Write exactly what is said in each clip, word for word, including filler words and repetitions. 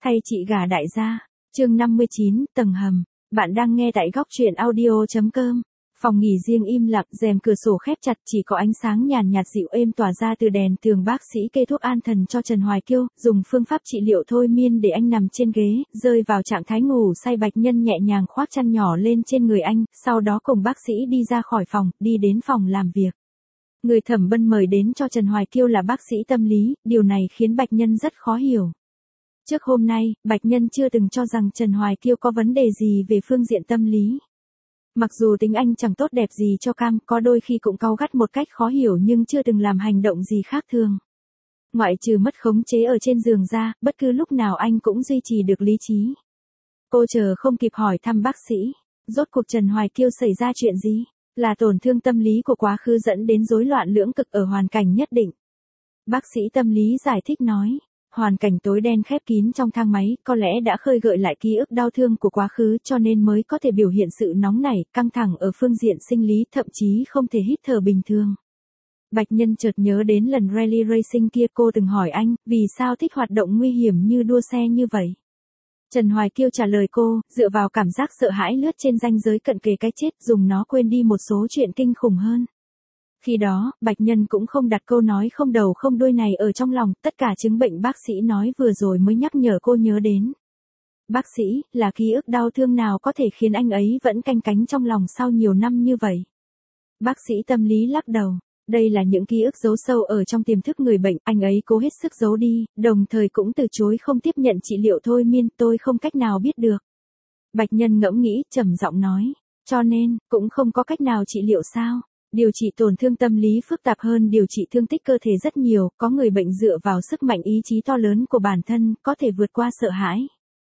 Thay chị gả đại gia. Chương năm mươi chín, tầng hầm. Bạn đang nghe tại góc truyện audio chấm com. Phòng nghỉ riêng im lặng, rèm cửa sổ khép chặt, chỉ có ánh sáng nhàn nhạt dịu êm tỏa ra từ đèn tường. Bác sĩ kê thuốc an thần cho Trần Hoài Kiêu, dùng phương pháp trị liệu thôi miên để anh nằm trên ghế, rơi vào trạng thái ngủ say. Bạch Nhân nhẹ nhàng khoác chăn nhỏ lên trên người anh, sau đó cùng bác sĩ đi ra khỏi phòng, đi đến phòng làm việc. Người thẩm bân mời đến cho Trần Hoài Kiêu là bác sĩ tâm lý, điều này khiến Bạch Nhân rất khó hiểu. Trước hôm nay, Bạch Nhân chưa từng cho rằng Trần Hoài Kiêu có vấn đề gì về phương diện tâm lý. Mặc dù tính anh chẳng tốt đẹp gì cho cam, có đôi khi cũng cáu gắt một cách khó hiểu nhưng chưa từng làm hành động gì khác thường. Ngoại trừ mất khống chế ở trên giường ra, bất cứ lúc nào anh cũng duy trì được lý trí. Cô chờ không kịp hỏi thăm bác sĩ. Rốt cuộc Trần Hoài Kiêu xảy ra chuyện gì? Là tổn thương tâm lý của quá khứ dẫn đến rối loạn lưỡng cực ở hoàn cảnh nhất định. Bác sĩ tâm lý giải thích nói. Hoàn cảnh tối đen khép kín trong thang máy, có lẽ đã khơi gợi lại ký ức đau thương của quá khứ cho nên mới có thể biểu hiện sự nóng nảy, căng thẳng ở phương diện sinh lý, thậm chí không thể hít thở bình thường. Bạch Nhân chợt nhớ đến lần rally racing kia, cô từng hỏi anh, vì sao thích hoạt động nguy hiểm như đua xe như vậy? Trần Hoài Kiêu trả lời cô, dựa vào cảm giác sợ hãi lướt trên ranh giới cận kề cái chết, dùng nó quên đi một số chuyện kinh khủng hơn. Khi đó, Bạch Nhân cũng không đặt câu nói không đầu không đuôi này ở trong lòng, tất cả chứng bệnh bác sĩ nói vừa rồi mới nhắc nhở cô nhớ đến. Bác sĩ, là ký ức đau thương nào có thể khiến anh ấy vẫn canh cánh trong lòng sau nhiều năm như vậy? Bác sĩ tâm lý lắc đầu, đây là những ký ức giấu sâu ở trong tiềm thức người bệnh, anh ấy cố hết sức giấu đi, đồng thời cũng từ chối không tiếp nhận trị liệu thôi miên, tôi không cách nào biết được. Bạch Nhân ngẫm nghĩ, trầm giọng nói, cho nên, cũng không có cách nào trị liệu sao? Điều trị tổn thương tâm lý phức tạp hơn điều trị thương tích cơ thể rất nhiều, có người bệnh dựa vào sức mạnh ý chí to lớn của bản thân, có thể vượt qua sợ hãi.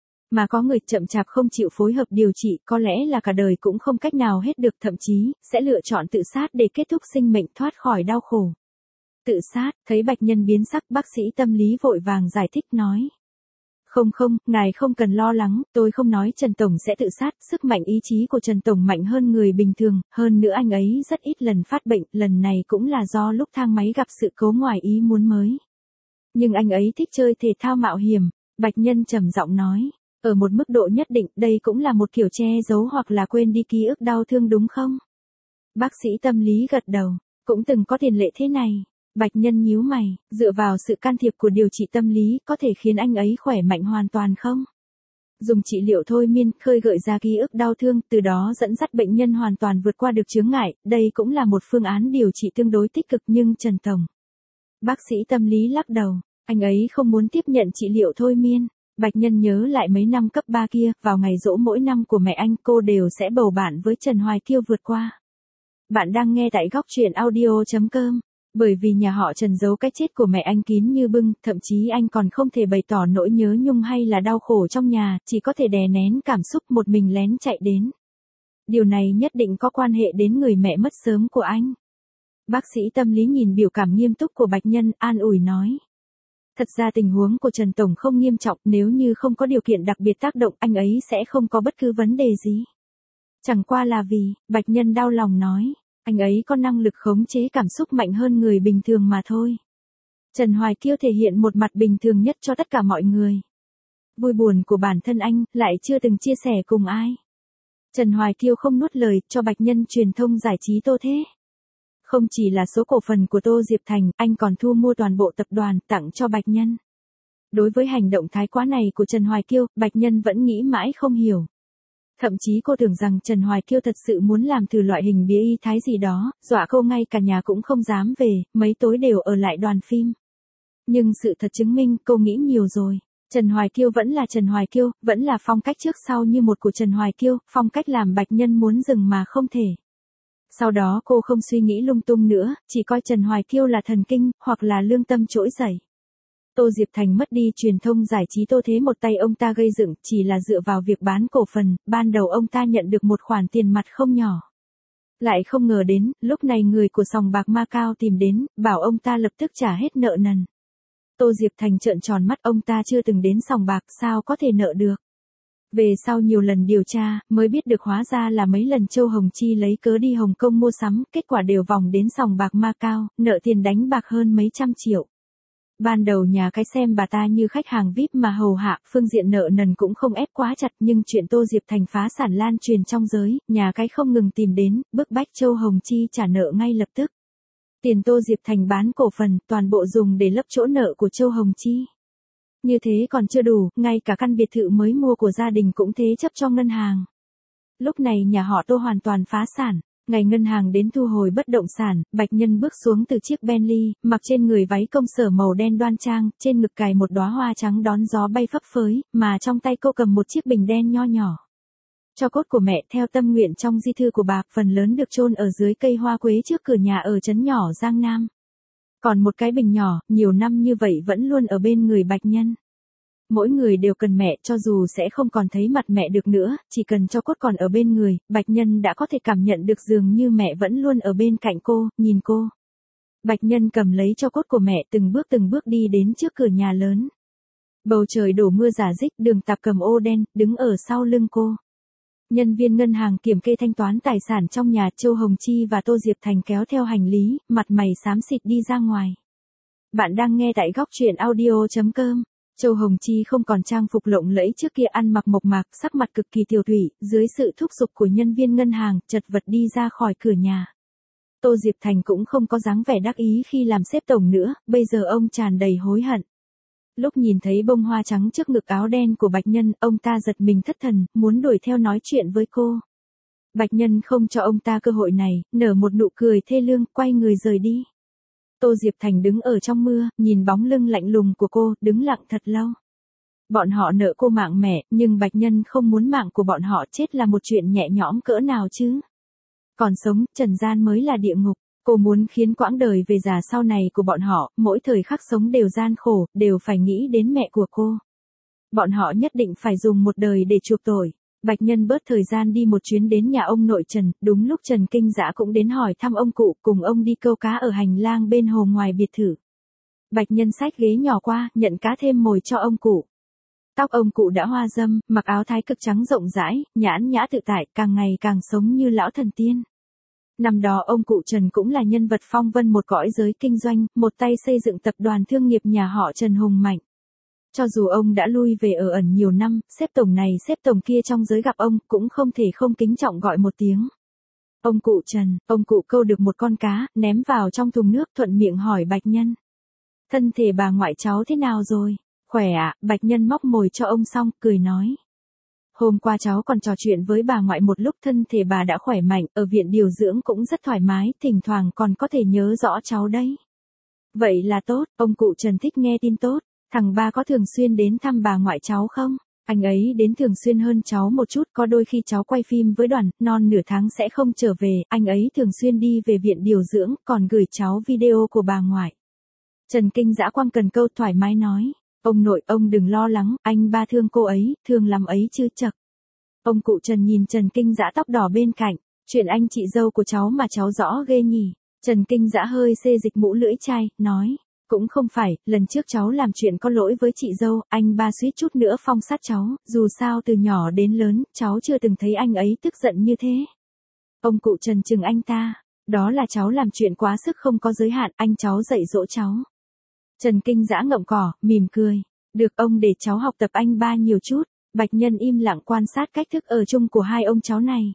Mà có người chậm chạp không chịu phối hợp điều trị, có lẽ là cả đời cũng không cách nào hết được, thậm chí, sẽ lựa chọn tự sát để kết thúc sinh mệnh, thoát khỏi đau khổ. Tự sát, thấy Bạch Nhân biến sắc, bác sĩ tâm lý vội vàng giải thích nói. Không không, ngài không cần lo lắng, tôi không nói Trần Tổng sẽ tự sát, sức mạnh ý chí của Trần Tổng mạnh hơn người bình thường, hơn nữa anh ấy rất ít lần phát bệnh, lần này cũng là do lúc thang máy gặp sự cố ngoài ý muốn mới. Nhưng anh ấy thích chơi thể thao mạo hiểm, Bạch Nhân trầm giọng nói, ở một mức độ nhất định, đây cũng là một kiểu che giấu hoặc là quên đi ký ức đau thương đúng không? Bác sĩ tâm lý gật đầu, cũng từng có tiền lệ thế này. Bạch Nhân nhíu mày, dựa vào sự can thiệp của điều trị tâm lý có thể khiến anh ấy khỏe mạnh hoàn toàn không? Dùng trị liệu thôi miên khơi gợi ra ký ức đau thương, từ đó dẫn dắt bệnh nhân hoàn toàn vượt qua được chướng ngại, đây cũng là một phương án điều trị tương đối tích cực nhưng Trần Tổng. Bác sĩ tâm lý lắc đầu, anh ấy không muốn tiếp nhận trị liệu thôi miên. Bạch Nhân nhớ lại mấy năm cấp ba kia, vào ngày giỗ mỗi năm của mẹ anh cô đều sẽ bầu bạn với Trần Hoài Kiêu vượt qua. Bạn đang nghe tại góc truyện audio chấm com. Bởi vì nhà họ Trần giấu cái chết của mẹ anh kín như bưng, thậm chí anh còn không thể bày tỏ nỗi nhớ nhung hay là đau khổ trong nhà, chỉ có thể đè nén cảm xúc một mình lén chạy đến. Điều này nhất định có quan hệ đến người mẹ mất sớm của anh. Bác sĩ tâm lý nhìn biểu cảm nghiêm túc của Bạch Nhân, an ủi nói. Thật ra tình huống của Trần Tổng không nghiêm trọng, nếu như không có điều kiện đặc biệt tác động, anh ấy sẽ không có bất cứ vấn đề gì. Chẳng qua là vì, Bạch Nhân đau lòng nói. Anh ấy có năng lực khống chế cảm xúc mạnh hơn người bình thường mà thôi. Trần Hoài Kiêu thể hiện một mặt bình thường nhất cho tất cả mọi người. Vui buồn của bản thân anh, lại chưa từng chia sẻ cùng ai. Trần Hoài Kiêu không nuốt lời, cho Bạch Nhân truyền thông giải trí Tô Thế. Không chỉ là số cổ phần của Tô Diệp Thành, anh còn thu mua toàn bộ tập đoàn, tặng cho Bạch Nhân. Đối với hành động thái quá này của Trần Hoài Kiêu, Bạch Nhân vẫn nghĩ mãi không hiểu. Thậm chí cô tưởng rằng Trần Hoài Kiêu thật sự muốn làm thử loại hình bía y thái gì đó, dọa cô ngay cả nhà cũng không dám về, mấy tối đều ở lại đoàn phim. Nhưng sự thật chứng minh cô nghĩ nhiều rồi. Trần Hoài Kiêu vẫn là Trần Hoài Kiêu, vẫn là phong cách trước sau như một của Trần Hoài Kiêu, phong cách làm Bạch Nhân muốn dừng mà không thể. Sau đó cô không suy nghĩ lung tung nữa, chỉ coi Trần Hoài Kiêu là thần kinh, hoặc là lương tâm trỗi dậy. Tô Diệp Thành mất đi truyền thông giải trí Tô Thế một tay ông ta gây dựng, chỉ là dựa vào việc bán cổ phần, ban đầu ông ta nhận được một khoản tiền mặt không nhỏ. Lại không ngờ đến, lúc này người của sòng bạc Macau tìm đến, bảo ông ta lập tức trả hết nợ nần. Tô Diệp Thành trợn tròn mắt, ông ta chưa từng đến sòng bạc, sao có thể nợ được. Về sau nhiều lần điều tra, mới biết được hóa ra là mấy lần Châu Hồng Chi lấy cớ đi Hồng Kông mua sắm, kết quả đều vòng đến sòng bạc Macau, nợ tiền đánh bạc hơn mấy trăm triệu. Ban đầu nhà cái xem bà ta như khách hàng vi ai pi mà hầu hạ, phương diện nợ nần cũng không ép quá chặt, nhưng chuyện Tô Diệp Thành phá sản lan truyền trong giới, nhà cái không ngừng tìm đến, bức bách Châu Hồng Chi trả nợ ngay lập tức. Tiền Tô Diệp Thành bán cổ phần, toàn bộ dùng để lấp chỗ nợ của Châu Hồng Chi. Như thế còn chưa đủ, ngay cả căn biệt thự mới mua của gia đình cũng thế chấp cho ngân hàng. Lúc này nhà họ Tô hoàn toàn phá sản. Ngày ngân hàng đến thu hồi bất động sản, Bạch Nhân bước xuống từ chiếc Bentley, mặc trên người váy công sở màu đen đoan trang, trên ngực cài một đóa hoa trắng đón gió bay phấp phới, mà trong tay cô cầm một chiếc bình đen nho nhỏ. Tro cốt của mẹ theo tâm nguyện trong di thư của bà, phần lớn được chôn ở dưới cây hoa quế trước cửa nhà ở trấn nhỏ Giang Nam. Còn một cái bình nhỏ, nhiều năm như vậy vẫn luôn ở bên người Bạch Nhân. Mỗi người đều cần mẹ, cho dù sẽ không còn thấy mặt mẹ được nữa, chỉ cần cho cốt còn ở bên người, Bạch Nhân đã có thể cảm nhận được dường như mẹ vẫn luôn ở bên cạnh cô, nhìn cô. Bạch Nhân cầm lấy cho cốt của mẹ, từng bước từng bước đi đến trước cửa nhà lớn. Bầu trời đổ mưa rả rích, Đường Tạp cầm ô đen, đứng ở sau lưng cô. Nhân viên ngân hàng kiểm kê thanh toán tài sản trong nhà, Châu Hồng Chi và Tô Diệp Thành kéo theo hành lý, mặt mày xám xịt đi ra ngoài. Bạn đang nghe tại góc truyện audio chấm com. Châu Hồng Chi không còn trang phục lộng lẫy trước kia, ăn mặc mộc mạc, sắc mặt cực kỳ tiều tụy, dưới sự thúc giục của nhân viên ngân hàng, chật vật đi ra khỏi cửa nhà. Tô Diệp Thành cũng không có dáng vẻ đắc ý khi làm sếp tổng nữa, bây giờ ông tràn đầy hối hận. Lúc nhìn thấy bông hoa trắng trước ngực áo đen của Bạch Nhân, ông ta giật mình thất thần, muốn đuổi theo nói chuyện với cô. Bạch Nhân không cho ông ta cơ hội này, nở một nụ cười thê lương, quay người rời đi. Tô Diệp Thành đứng ở trong mưa, nhìn bóng lưng lạnh lùng của cô, đứng lặng thật lâu. Bọn họ nợ cô mạng mẹ, nhưng Bạch Nhân không muốn mạng của bọn họ chết là một chuyện nhẹ nhõm cỡ nào chứ. Còn sống, trần gian mới là địa ngục. Cô muốn khiến quãng đời về già sau này của bọn họ, mỗi thời khắc sống đều gian khổ, đều phải nghĩ đến mẹ của cô. Bọn họ nhất định phải dùng một đời để chuộc tội. Bạch Nhân bớt thời gian đi một chuyến đến nhà ông nội Trần, đúng lúc Trần Kinh Dã cũng đến hỏi thăm ông cụ, cùng ông đi câu cá ở hành lang bên hồ ngoài biệt thự. Bạch Nhân xách ghế nhỏ qua, nhận cá thêm mồi cho ông cụ. Tóc ông cụ đã hoa râm, mặc áo thái cực trắng rộng rãi, nhãn nhã tự tại, càng ngày càng sống như lão thần tiên. Năm đó ông cụ Trần cũng là nhân vật phong vân một cõi giới kinh doanh, một tay xây dựng tập đoàn thương nghiệp nhà họ Trần hùng mạnh. Cho dù ông đã lui về ở ẩn nhiều năm, sếp tổng này sếp tổng kia trong giới gặp ông, cũng không thể không kính trọng gọi một tiếng. Ông cụ Trần, ông cụ câu được một con cá, ném vào trong thùng nước, thuận miệng hỏi Bạch Nhân. Thân thể bà ngoại cháu thế nào rồi? Khỏe ạ, à? Bạch Nhân móc mồi cho ông xong, cười nói. Hôm qua cháu còn trò chuyện với bà ngoại một lúc, thân thể bà đã khỏe mạnh, ở viện điều dưỡng cũng rất thoải mái, thỉnh thoảng còn có thể nhớ rõ cháu đấy. Vậy là tốt, ông cụ Trần thích nghe tin tốt. Thằng ba có thường xuyên đến thăm bà ngoại cháu không? Anh ấy đến thường xuyên hơn cháu một chút, có đôi khi cháu quay phim với đoàn, non nửa tháng sẽ không trở về, anh ấy thường xuyên đi về viện điều dưỡng, còn gửi cháu video của bà ngoại. Trần Kinh Dã quăng cần câu thoải mái nói, ông nội ông đừng lo lắng, anh ba thương cô ấy, thương lắm ấy chứ chậc. Ông cụ Trần nhìn Trần Kinh Dã tóc đỏ bên cạnh, chuyện anh chị dâu của cháu mà cháu rõ ghê nhỉ. Trần Kinh Dã hơi xê dịch mũ lưỡi chai, nói. Cũng không phải, lần trước cháu làm chuyện có lỗi với chị dâu, anh ba suýt chút nữa phong sát cháu, dù sao từ nhỏ đến lớn, cháu chưa từng thấy anh ấy tức giận như thế. Ông cụ Trần chừng anh ta, đó là cháu làm chuyện quá sức không có giới hạn, anh cháu dạy dỗ cháu. Trần Kinh Dã ngậm cỏ, mỉm cười, được ông để cháu học tập anh ba nhiều chút. Bạch Nhân im lặng quan sát cách thức ở chung của hai ông cháu này.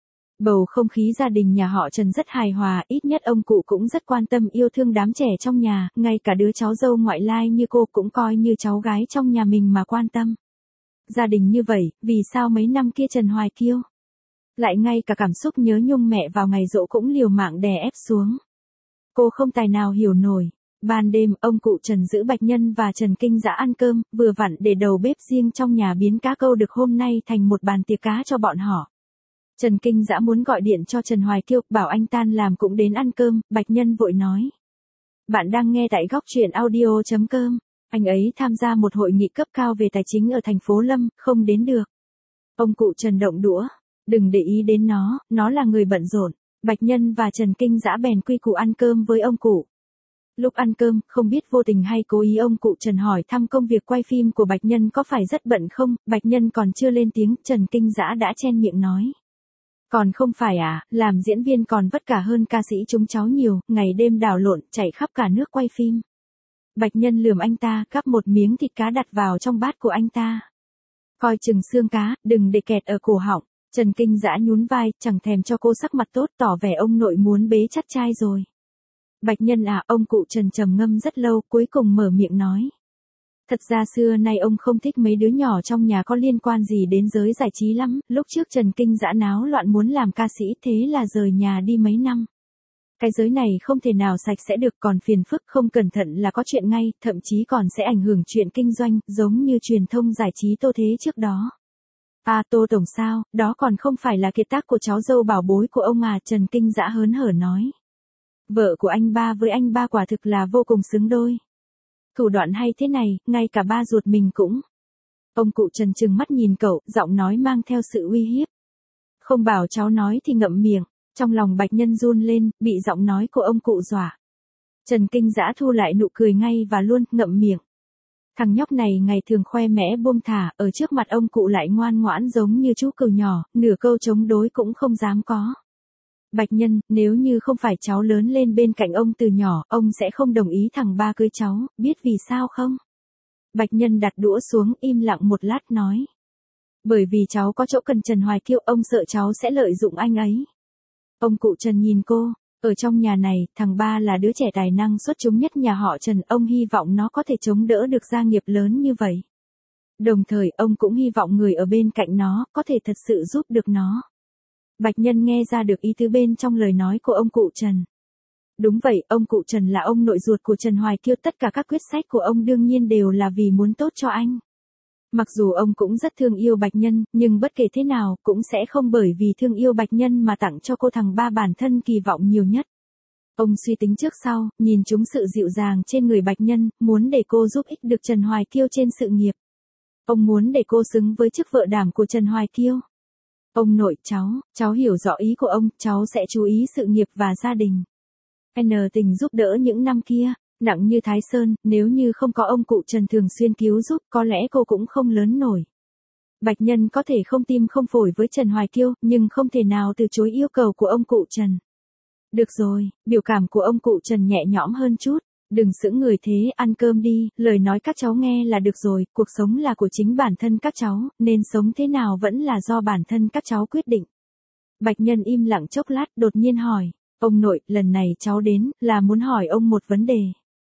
Bầu không khí gia đình nhà họ Trần rất hài hòa, ít nhất ông cụ cũng rất quan tâm yêu thương đám trẻ trong nhà, ngay cả đứa cháu dâu ngoại lai như cô cũng coi như cháu gái trong nhà mình mà quan tâm. Gia đình như vậy, vì sao mấy năm kia Trần Hoài Kiêu lại ngay cả cảm xúc nhớ nhung mẹ vào ngày giỗ cũng liều mạng đè ép xuống. Cô không tài nào hiểu nổi. Ban đêm, ông cụ Trần giữ Bạch Nhân và Trần Kinh Dã ăn cơm, vừa vặn để đầu bếp riêng trong nhà biến cá câu được hôm nay thành một bàn tiệc cá cho bọn họ. Trần Kinh Dã muốn gọi điện cho Trần Hoài Kiêu, bảo anh tan làm cũng đến ăn cơm, Bạch Nhân vội nói. Bạn đang nghe tại góc truyện audio chấm com, anh ấy tham gia một hội nghị cấp cao về tài chính ở thành phố Lâm, không đến được. Ông cụ Trần động đũa, đừng để ý đến nó, nó là người bận rộn. Bạch Nhân và Trần Kinh Dã bèn quy củ ăn cơm với ông cụ. Lúc ăn cơm, không biết vô tình hay cố ý ông cụ Trần hỏi thăm công việc quay phim của Bạch Nhân có phải rất bận không, Bạch Nhân còn chưa lên tiếng, Trần Kinh Dã đã chen miệng nói. Còn không phải à, làm diễn viên còn vất cả hơn ca sĩ chúng cháu nhiều, ngày đêm đảo lộn, chạy khắp cả nước quay phim. Bạch Nhân lườm anh ta, gắp một miếng thịt cá đặt vào trong bát của anh ta. Coi chừng xương cá, đừng để kẹt ở cổ họng. Trần Kinh Dã nhún vai, chẳng thèm cho cô sắc mặt tốt, tỏ vẻ ông nội muốn bế chắt trai rồi. Bạch Nhân à, ông cụ Trần trầm ngâm rất lâu, cuối cùng mở miệng nói. Thật ra xưa nay ông không thích mấy đứa nhỏ trong nhà có liên quan gì đến giới giải trí lắm, lúc trước Trần Kinh Dã náo loạn muốn làm ca sĩ thế là rời nhà đi mấy năm. Cái giới này không thể nào sạch sẽ được, còn phiền phức, không cẩn thận là có chuyện ngay, thậm chí còn sẽ ảnh hưởng chuyện kinh doanh, giống như truyền thông giải trí Tô Thế trước đó. À, Tô Tổng sao, đó còn không phải là kiệt tác của cháu dâu bảo bối của ông à, Trần Kinh Dã hớn hở nói. Vợ của anh ba với anh ba quả thực là vô cùng xứng đôi. Thủ đoạn hay thế này, ngay cả ba ruột mình cũng. Ông cụ Trần trừng mắt nhìn cậu, giọng nói mang theo sự uy hiếp. Không bảo cháu nói thì ngậm miệng. Trong lòng Bạch Nhân run lên, bị giọng nói của ông cụ dọa. Trần Kinh Dã thu lại nụ cười ngay và luôn ngậm miệng. Thằng nhóc này ngày thường khoe mẽ buông thả, ở trước mặt ông cụ lại ngoan ngoãn giống như chú cừu nhỏ, nửa câu chống đối cũng không dám có. Bạch Nhân, nếu như không phải cháu lớn lên bên cạnh ông từ nhỏ, ông sẽ không đồng ý thằng ba cưới cháu, biết vì sao không? Bạch Nhân đặt đũa xuống, im lặng một lát nói. Bởi vì cháu có chỗ cần Trần Hoài Kiêu, ông sợ cháu sẽ lợi dụng anh ấy. Ông cụ Trần nhìn cô, ở trong nhà này, thằng ba là đứa trẻ tài năng xuất chúng nhất nhà họ Trần, ông hy vọng nó có thể chống đỡ được gia nghiệp lớn như vậy. Đồng thời, ông cũng hy vọng người ở bên cạnh nó, có thể thật sự giúp được nó. Bạch Nhân nghe ra được ý tứ bên trong lời nói của ông cụ Trần. Đúng vậy, ông cụ Trần là ông nội ruột của Trần Hoài Kiêu, tất cả các quyết sách của ông đương nhiên đều là vì muốn tốt cho anh. Mặc dù ông cũng rất thương yêu Bạch Nhân, nhưng bất kể thế nào, cũng sẽ không bởi vì thương yêu Bạch Nhân mà tặng cho cô thằng ba bản thân kỳ vọng nhiều nhất. Ông suy tính trước sau, nhìn trúng sự dịu dàng trên người Bạch Nhân, muốn để cô giúp ích được Trần Hoài Kiêu trên sự nghiệp. Ông muốn để cô xứng với chức vợ đảm của Trần Hoài Kiêu. Ông nội, cháu, cháu hiểu rõ ý của ông, cháu sẽ chú ý sự nghiệp và gia đình. N tình giúp đỡ những năm kia, nặng như Thái Sơn, nếu như không có ông cụ Trần thường xuyên cứu giúp, có lẽ cô cũng không lớn nổi. Bạch Nhân có thể không tim không phổi với Trần Hoài Kiêu, nhưng không thể nào từ chối yêu cầu của ông cụ Trần. Được rồi, biểu cảm của ông cụ Trần nhẹ nhõm hơn chút. Đừng sững người thế, ăn cơm đi, lời nói các cháu nghe là được rồi, cuộc sống là của chính bản thân các cháu, nên sống thế nào vẫn là do bản thân các cháu quyết định. Bạch Nhân im lặng chốc lát, đột nhiên hỏi, ông nội, lần này cháu đến, là muốn hỏi ông một vấn đề.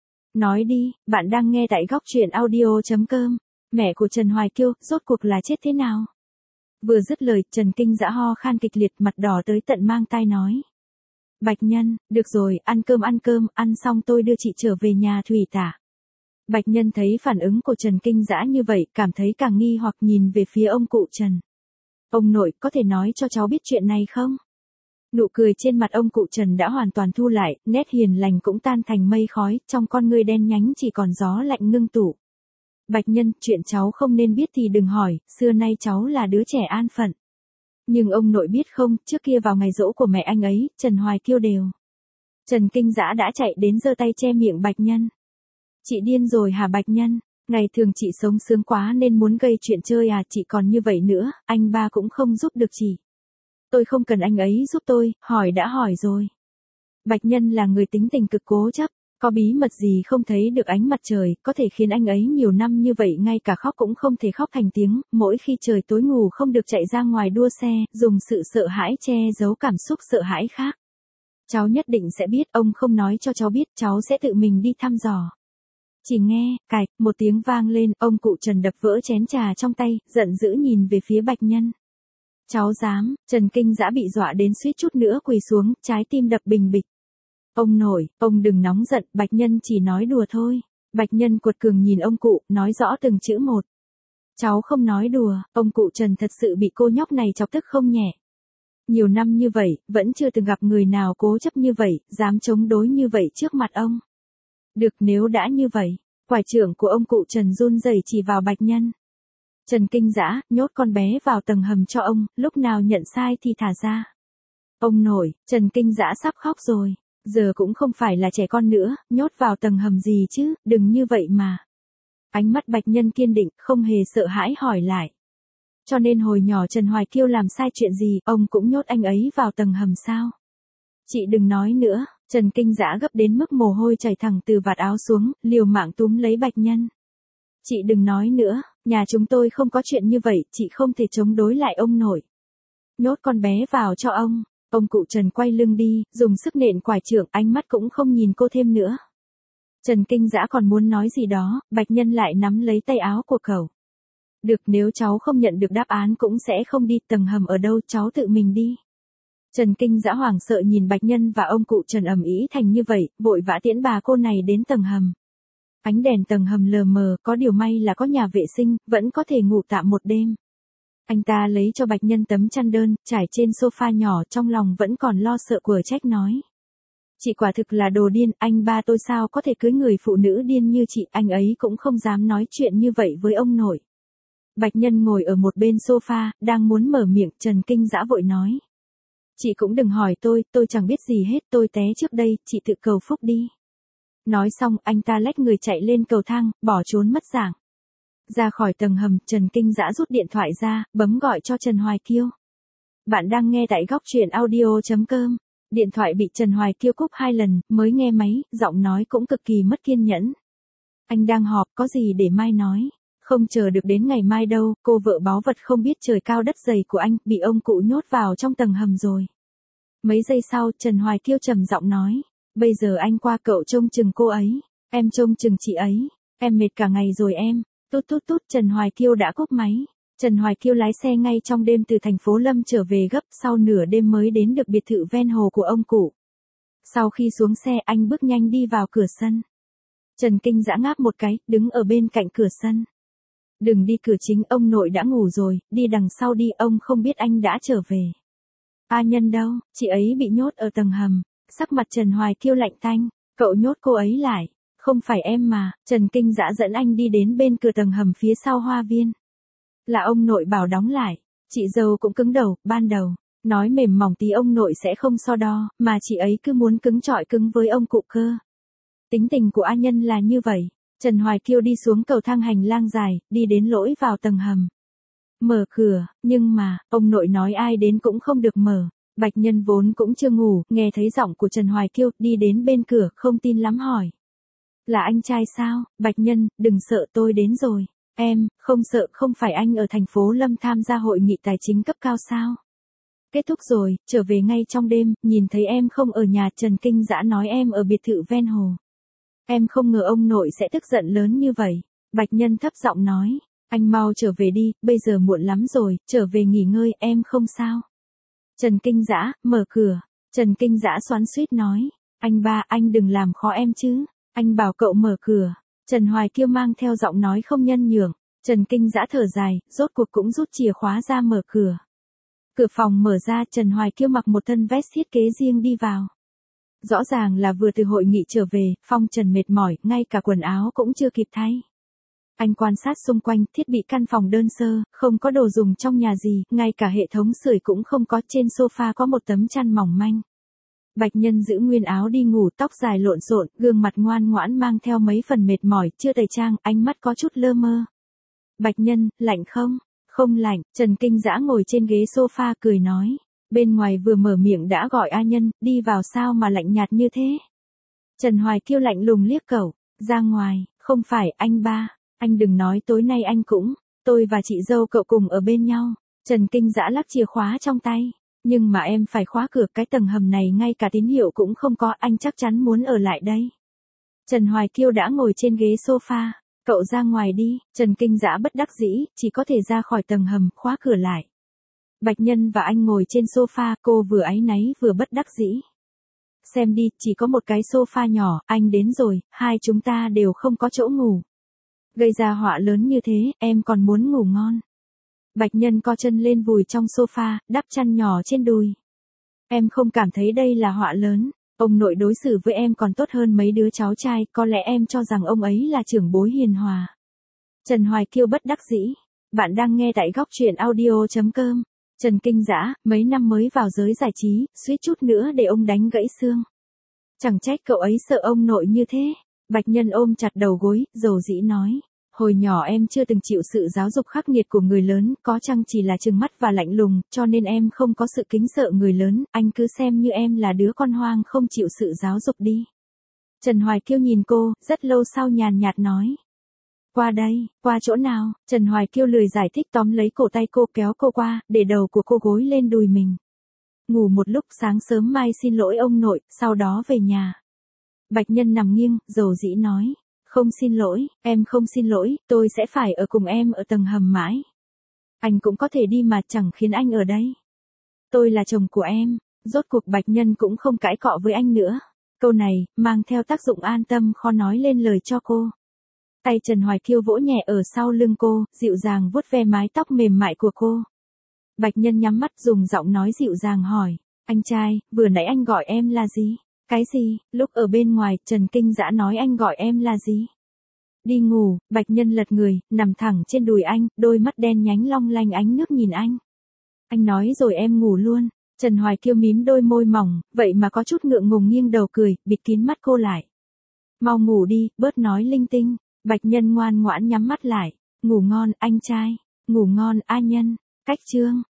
Nói đi, bạn đang nghe tại góc truyện audio chấm com, mẹ của Trần Hoài Kiêu, rốt cuộc là chết thế nào? Vừa dứt lời, Trần Kinh Dã ho khan kịch liệt, mặt đỏ tới tận mang tai nói. Bạch Nhân, được rồi, ăn cơm ăn cơm, ăn xong tôi đưa chị trở về nhà thủy tả. Bạch Nhân thấy phản ứng của Trần Kinh Dã như vậy, cảm thấy càng nghi hoặc nhìn về phía ông cụ Trần. Ông nội, có thể nói cho cháu biết chuyện này không? Nụ cười trên mặt ông cụ Trần đã hoàn toàn thu lại, nét hiền lành cũng tan thành mây khói, trong con ngươi đen nhánh chỉ còn gió lạnh ngưng tụ. Bạch Nhân, chuyện cháu không nên biết thì đừng hỏi, xưa nay cháu là đứa trẻ an phận. Nhưng ông nội biết không, trước kia vào ngày giỗ của mẹ anh ấy, Trần Hoài Kiêu đều. Trần Kinh Dã đã chạy đến giơ tay che miệng Bạch Nhân. Chị điên rồi hả Bạch Nhân? Ngày thường chị sống sướng quá nên muốn gây chuyện chơi à, chị còn như vậy nữa, anh ba cũng không giúp được chị. Tôi không cần anh ấy giúp tôi, hỏi đã hỏi rồi. Bạch Nhân là người tính tình cực cố chấp, có bí mật gì không thấy được ánh mặt trời, có thể khiến anh ấy nhiều năm như vậy ngay cả khóc cũng không thể khóc thành tiếng, mỗi khi trời tối ngủ không được chạy ra ngoài đua xe, dùng sự sợ hãi che giấu cảm xúc sợ hãi khác. Cháu nhất định sẽ biết, ông không nói cho cháu biết, cháu sẽ tự mình đi thăm dò. Chỉ nghe, cạch, một tiếng vang lên, ông cụ Trần đập vỡ chén trà trong tay, giận dữ nhìn về phía Bạch Nhân. Cháu dám, Trần Kinh Dã bị dọa đến suýt chút nữa quỳ xuống, trái tim đập bình bịch. Ông nội, ông đừng nóng giận, Bạch Nhân chỉ nói đùa thôi. Bạch Nhân cuột cường nhìn ông cụ, nói rõ từng chữ một. Cháu không nói đùa, ông cụ Trần thật sự bị cô nhóc này chọc tức không nhẹ. Nhiều năm như vậy, vẫn chưa từng gặp người nào cố chấp như vậy, dám chống đối như vậy trước mặt ông. Được, nếu đã như vậy, quải trưởng của ông cụ Trần run rẩy chỉ vào Bạch Nhân. Trần Kinh Dã, nhốt con bé vào tầng hầm cho ông, lúc nào nhận sai thì thả ra. Ông nội, Trần Kinh Dã sắp khóc rồi, giờ cũng không phải là trẻ con nữa, nhốt vào tầng hầm gì chứ, đừng như vậy mà. Ánh mắt Bạch Nhân kiên định, không hề sợ hãi hỏi lại. Cho nên hồi nhỏ Trần Hoài Kiêu làm sai chuyện gì, ông cũng nhốt anh ấy vào tầng hầm sao? Chị đừng nói nữa, Trần Kinh Dã gấp đến mức mồ hôi chảy thẳng từ vạt áo xuống, liều mạng túm lấy Bạch Nhân. Chị đừng nói nữa, nhà chúng tôi không có chuyện như vậy, chị không thể chống đối lại ông nội. Nhốt con bé vào cho ông. Ông cụ Trần quay lưng đi, dùng sức nện quải trượng, ánh mắt cũng không nhìn cô thêm nữa. Trần Kinh Dã còn muốn nói gì đó, Bạch Nhân lại nắm lấy tay áo của cậu. Được, nếu cháu không nhận được đáp án cũng sẽ không đi, tầng hầm ở đâu, cháu tự mình đi. Trần Kinh Dã hoảng sợ nhìn Bạch Nhân và ông cụ Trần ầm ĩ thành như vậy, vội vã tiễn bà cô này đến tầng hầm. Ánh đèn tầng hầm lờ mờ, có điều may là có nhà vệ sinh, vẫn có thể ngủ tạm một đêm. Anh ta lấy cho Bạch Nhân tấm chăn đơn, trải trên sofa nhỏ, trong lòng vẫn còn lo sợ của trách nói. Chị quả thực là đồ điên, anh ba tôi sao có thể cưới người phụ nữ điên như chị, anh ấy cũng không dám nói chuyện như vậy với ông nội. Bạch Nhân ngồi ở một bên sofa, đang muốn mở miệng, Trần Kinh Dã vội nói. Chị cũng đừng hỏi tôi, tôi chẳng biết gì hết, tôi té trước đây, chị tự cầu phúc đi. Nói xong, anh ta lách người chạy lên cầu thang, bỏ trốn mất dạng. Ra khỏi tầng hầm, Trần Kinh Dã rút điện thoại ra, bấm gọi cho Trần Hoài Kiêu. Bạn đang nghe tại góc truyện audio chấm com. Điện thoại bị Trần Hoài Kiêu cúp hai lần, mới nghe máy, giọng nói cũng cực kỳ mất kiên nhẫn. Anh đang họp, có gì để mai nói. Không chờ được đến ngày mai đâu, cô vợ báu vật không biết trời cao đất dày của anh, bị ông cụ nhốt vào trong tầng hầm rồi. Mấy giây sau, Trần Hoài Kiêu trầm giọng nói. Bây giờ anh qua cậu trông chừng cô ấy. Em trông chừng chị ấy. Em mệt cả ngày rồi em. Tút tút tút, Trần Hoài Kiêu đã cúp máy. Trần Hoài Kiêu lái xe ngay trong đêm từ thành phố Lâm trở về gấp, sau nửa đêm mới đến được biệt thự ven hồ của ông cụ. Sau khi xuống xe, anh bước nhanh đi vào cửa sân. Trần Kinh Dã ngáp một cái, đứng ở bên cạnh cửa sân. Đừng đi cửa chính, ông nội đã ngủ rồi, đi đằng sau đi, ông không biết anh đã trở về. A Nhân đâu, chị ấy bị nhốt ở tầng hầm. Sắc mặt Trần Hoài Kiêu lạnh tanh, cậu nhốt cô ấy lại. Không phải em mà. Trần Kinh Dã dẫn anh đi đến bên cửa tầng hầm phía sau hoa viên. Là ông nội bảo đóng lại. Chị dâu cũng cứng đầu, ban đầu. Nói mềm mỏng tí ông nội sẽ không so đo, mà chị ấy cứ muốn cứng trọi cứng với ông cụ cơ. Tính tình của A Nhân là như vậy. Trần Hoài Kiêu đi xuống cầu thang hành lang dài, đi đến lối vào tầng hầm. Mở cửa, nhưng mà, ông nội nói ai đến cũng không được mở. Bạch Nhân vốn cũng chưa ngủ, nghe thấy giọng của Trần Hoài Kiêu, đi đến bên cửa, không tin lắm hỏi. Là anh trai sao? Bạch Nhân, đừng sợ, tôi đến rồi. Em, không sợ, không phải anh ở thành phố Lâm tham gia hội nghị tài chính cấp cao sao? Kết thúc rồi, trở về ngay trong đêm, nhìn thấy em không ở nhà, Trần Kinh Dã nói em ở biệt thự ven hồ. Em không ngờ ông nội sẽ tức giận lớn như vậy. Bạch Nhân thấp giọng nói, anh mau trở về đi, bây giờ muộn lắm rồi, trở về nghỉ ngơi, em không sao. Trần Kinh Dã, mở cửa. Trần Kinh Dã xoắn xuýt nói, anh ba, anh đừng làm khó em chứ. Anh bảo cậu mở cửa. Trần Hoài Kiêu mang theo giọng nói không nhân nhượng. Trần Kinh Dã thở dài, rốt cuộc cũng rút chìa khóa ra mở cửa. Cửa phòng mở ra, Trần Hoài Kiêu mặc một thân vest thiết kế riêng đi vào. Rõ ràng là vừa từ hội nghị trở về, phong trần mệt mỏi, ngay cả quần áo cũng chưa kịp thay. Anh quan sát xung quanh, thiết bị căn phòng đơn sơ, không có đồ dùng trong nhà gì, ngay cả hệ thống sưởi cũng không có, trên sofa có một tấm chăn mỏng manh. Bạch Nhân giữ nguyên áo đi ngủ, tóc dài lộn xộn, gương mặt ngoan ngoãn mang theo mấy phần mệt mỏi, chưa tẩy trang, ánh mắt có chút lơ mơ. Bạch Nhân, lạnh không? Không lạnh. Trần Kinh Dã ngồi trên ghế sofa cười nói. Bên ngoài vừa mở miệng đã gọi A Nhân, đi vào sao mà lạnh nhạt như thế? Trần Hoài Kiêu lạnh lùng liếc cậu, ra ngoài, không phải, anh ba, anh đừng nói tối nay anh cũng, tôi và chị dâu cậu cùng ở bên nhau. Trần Kinh Dã lắc chìa khóa trong tay. Nhưng mà em phải khóa cửa, cái tầng hầm này ngay cả tín hiệu cũng không có, anh chắc chắn muốn ở lại đây. Trần Hoài Kiêu đã ngồi trên ghế sofa, cậu ra ngoài đi. Trần Kinh Dã bất đắc dĩ, chỉ có thể ra khỏi tầng hầm, khóa cửa lại. Bạch Nhân và anh ngồi trên sofa, cô vừa áy náy vừa bất đắc dĩ. Xem đi, chỉ có một cái sofa nhỏ, anh đến rồi, hai chúng ta đều không có chỗ ngủ. Gây ra họa lớn như thế, em còn muốn ngủ ngon. Bạch Nhân co chân lên vùi trong sofa, đắp chăn nhỏ trên đùi. Em không cảm thấy đây là họa lớn, ông nội đối xử với em còn tốt hơn mấy đứa cháu trai, có lẽ em cho rằng ông ấy là trưởng bối hiền hòa. Trần Hoài Kiêu bất đắc dĩ. Bạn đang nghe tại góc truyện audio chấm com. Trần Kinh Dã, mấy năm mới vào giới giải trí, suýt chút nữa để ông đánh gãy xương. Chẳng trách cậu ấy sợ ông nội như thế. Bạch Nhân ôm chặt đầu gối, dầu dĩ nói. Hồi nhỏ em chưa từng chịu sự giáo dục khắc nghiệt của người lớn, có chăng chỉ là trừng mắt và lạnh lùng, cho nên em không có sự kính sợ người lớn, anh cứ xem như em là đứa con hoang không chịu sự giáo dục đi. Trần Hoài Kiêu nhìn cô, rất lâu sau nhàn nhạt nói. Qua đây, qua chỗ nào? Trần Hoài Kiêu lười giải thích, tóm lấy cổ tay cô kéo cô qua, để đầu của cô gối lên đùi mình. Ngủ một lúc, sáng sớm mai xin lỗi ông nội, sau đó về nhà. Bạch Nhân nằm nghiêng, dầu dĩ nói. Không xin lỗi, em không xin lỗi, tôi sẽ phải ở cùng em ở tầng hầm mãi. Anh cũng có thể đi mà, chẳng khiến anh ở đây. Tôi là chồng của em. Rốt cuộc Bạch Nhân cũng không cãi cọ với anh nữa. Câu này, mang theo tác dụng an tâm khó nói lên lời cho cô. Tay Trần Hoài Kiêu vỗ nhẹ ở sau lưng cô, dịu dàng vuốt ve mái tóc mềm mại của cô. Bạch Nhân nhắm mắt dùng giọng nói dịu dàng hỏi. Anh trai, vừa nãy anh gọi em là gì? Cái gì? Lúc ở bên ngoài, Trần Kinh Dã nói anh gọi em là gì? Đi ngủ. Bạch Nhân lật người, nằm thẳng trên đùi anh, đôi mắt đen nhánh long lanh ánh nước nhìn anh. Anh nói rồi em ngủ luôn. Trần Hoài Kiêu mím đôi môi mỏng, vậy mà có chút ngượng ngùng nghiêng đầu cười, bịt kín mắt cô lại. Mau ngủ đi, bớt nói linh tinh. Bạch Nhân ngoan ngoãn nhắm mắt lại. Ngủ ngon, anh trai. Ngủ ngon, A Nhân. Cách chương.